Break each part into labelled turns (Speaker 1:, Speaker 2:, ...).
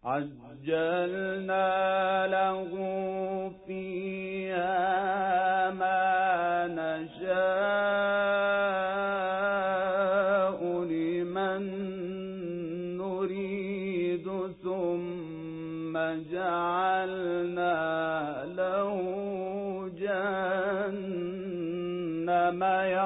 Speaker 1: عجلنا له فيها ما نشاء لمن نريد ثم جعلنا له جهنم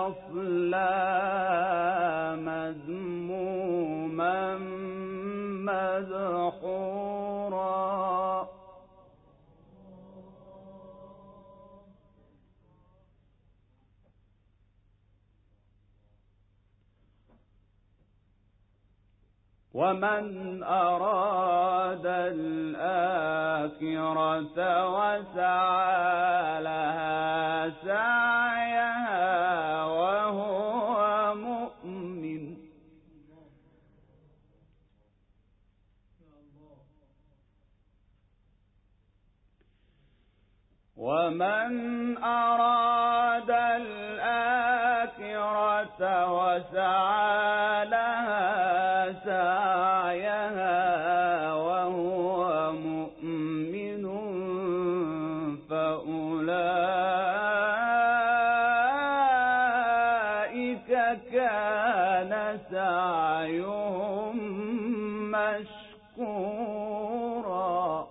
Speaker 1: يصلاها مذموما مدحورا ومن أراد الآخرة وسعى لها سعيها وهو مؤمن ومن أراد الآخرة وسعى لها سعيها وهو مؤمن فأولئك كان سعيهم مشكورا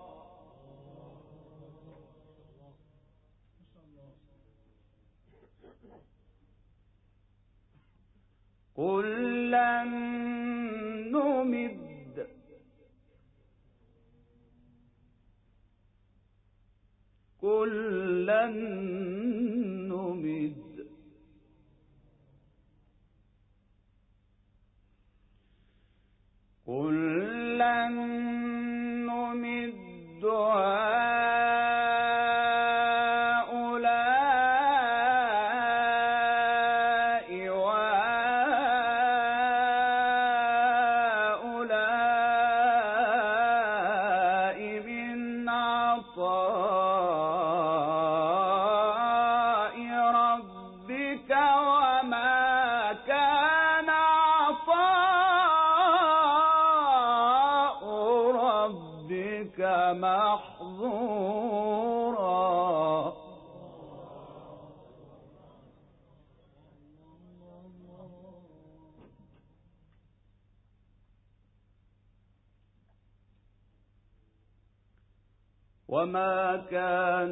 Speaker 1: كلا نمد كلا نمد كلا نمد محظورا وما كان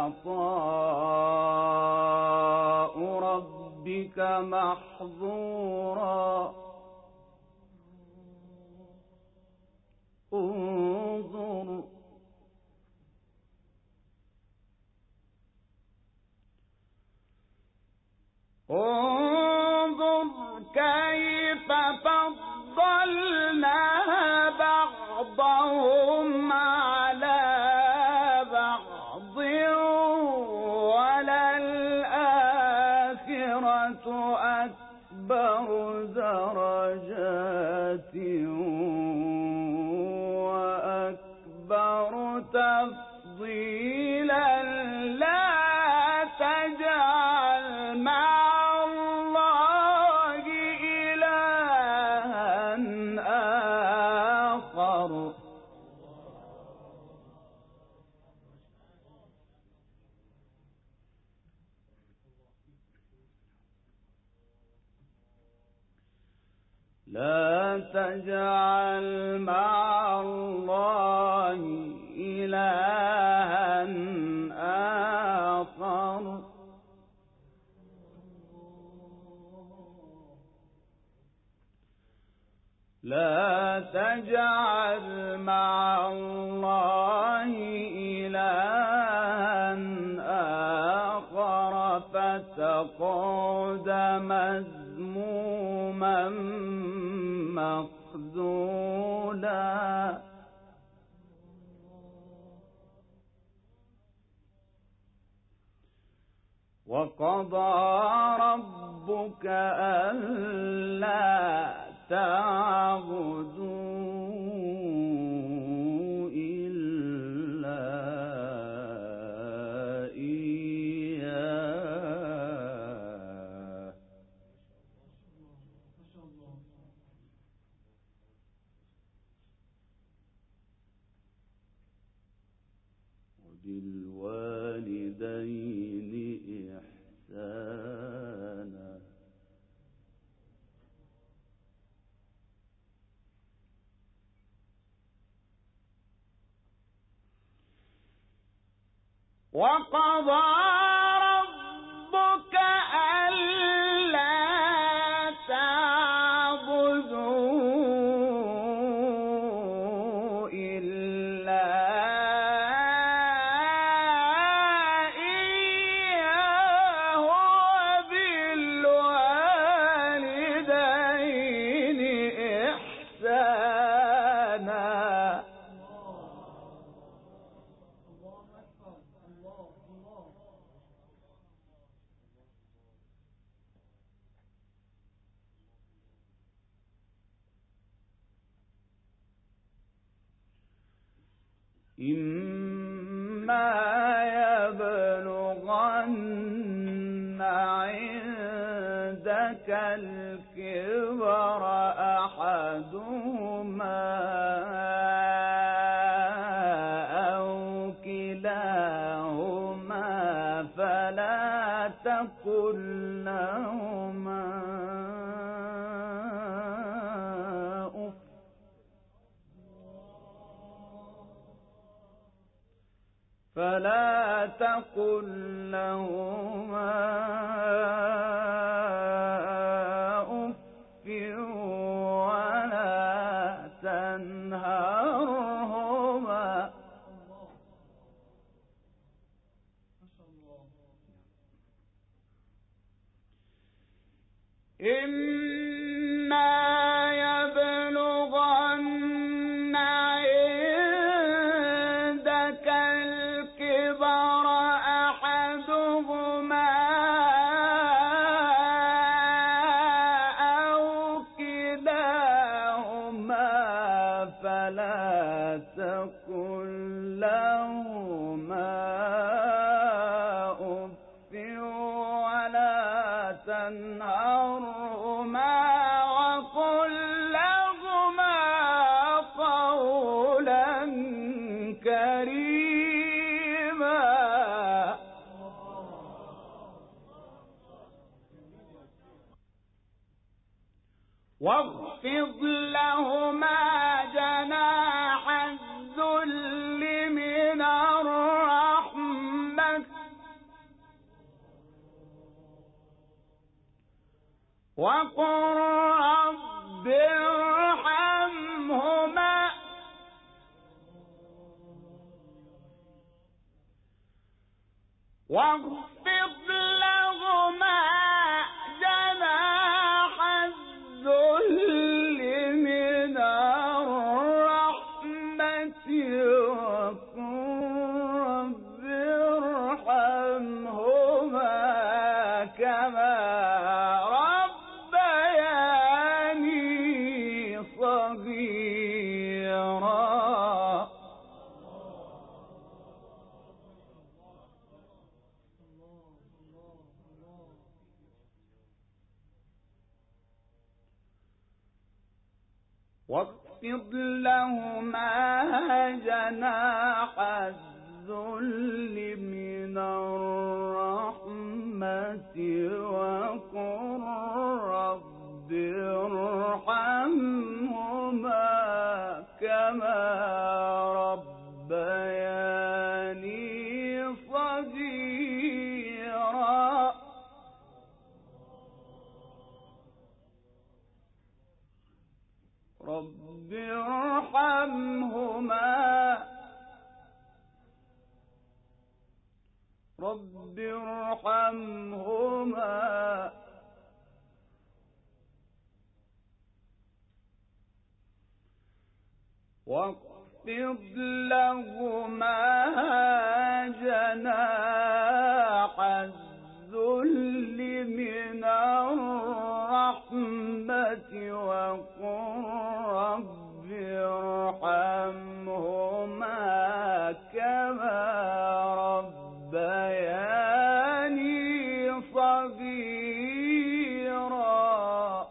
Speaker 1: عطاء ربك محظورا انظر كيف فضلنا بعضهم على بعض وللآخرة أكبر درجات وأكبر تفضيلا لا تجعل مع الله إلها آخر لا تجعل مع الله إلها آخر لا تجعل مع الله إلها آخر فتقعد مذموما مخذولا وقضى ربك ألا تعبدوا إلا إياه وبالوالدين إحسانا. وقضى ربك ألا تعبدوا إلا إياه وبالوالدين إحسانا. إما يبلغن عندك الكبر أحدهما أو كلاهما فلا تقل لهما أف ولا تنهرهما. إما يبلغن عندك الكبر أحدهما أو كلاهما فلا تقل لهما أف ولا تنهرهما وقل لهما قولا كريما. واخفض لهما جناح الذل من الرحمة وقل رب ارحمهما واخفض لهما جناح الذل من الرحمة وقل رب ارحمهما كما ربياني صغيرا. واخفض لهما جناح الذل من الرحمة وقل رب ارحمهما كما ربياني صغيرا. رب ارحمهما واخفض لهما جناح الذل من الرحمة وقل رب ارحمهما كما ربياني صغيرا.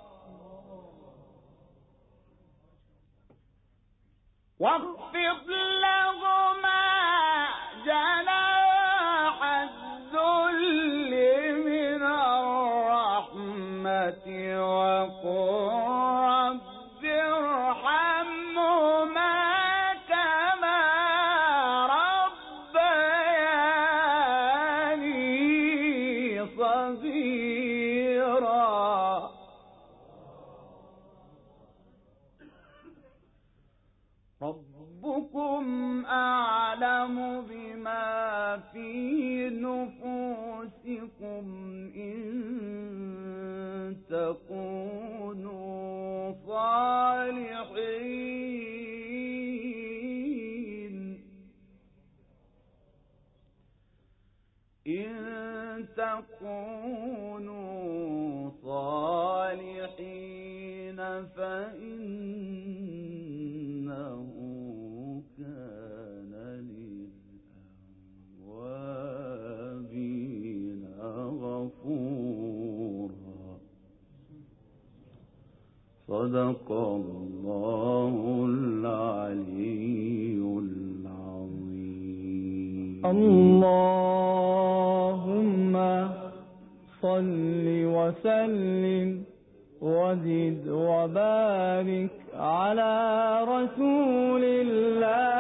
Speaker 1: واخفض لهما جناح رب ارحمهما كما ربياني صغيرا. ربكم أعلم بما في نفوسكم إن تكونوا صالحين فإنه كان للأوابين غفورا. صدق الله العلي العظيم.
Speaker 2: اللهم صل وسلم وزد وبارك على رسول الله